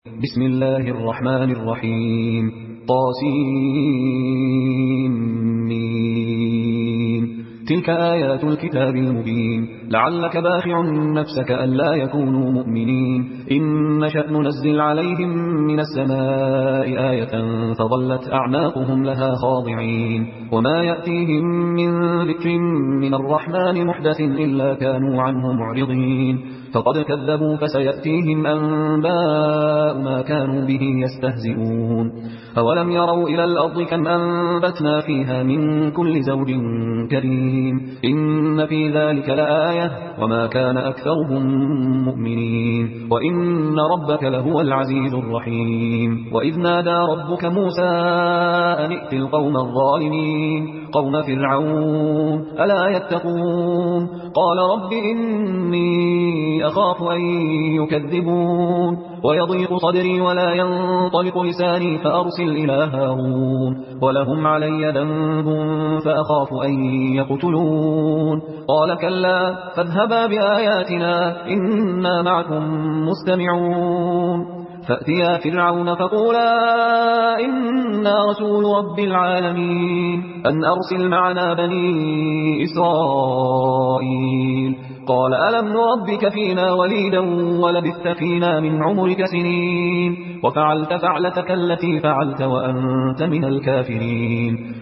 بسم الله الرحمن الرحيم طاسين. تلك آيات الكتاب المبين. لعلك باخع نفسك ألا يكونوا مؤمنين. إن نشأ ننزل عليهم من السماء آية فظلت أعناقهم لها خاضعين. وما يأتيهم من ذكر من الرحمن محدث إلا كانوا عنه معرضين. فقد كذبوا فسيأتيهم أنباء ما كانوا به يستهزئون. أولم يروا إلى الأرض كم أنبتنا فيها من كل زوج كريم. إن في ذلك لآية وما كان أكثرهم مؤمنين. وإن ربك لهو العزيز الرحيم. وإذ نادى ربك موسى أن ائت القوم الظالمين قوم فرعون ألا يتقون. قال رب إني أخاف أن يكذبون ويضيق صدري ولا ينطلق لساني فأرسل إلى هارون ولهم علي ذنب فأخاف أن يقتلون. قال كلا فاذهبا بآياتنا إنا معكم مستمعون. فأتيا فرعون فقولا إنا رسول رب العالمين أن أرسل معنا بني إسرائيل. قال ألم نربك فينا وليدا ولبثت فينا من عمرك سنين وفعلت فعلتك التي فعلت وأنت من الكافرين.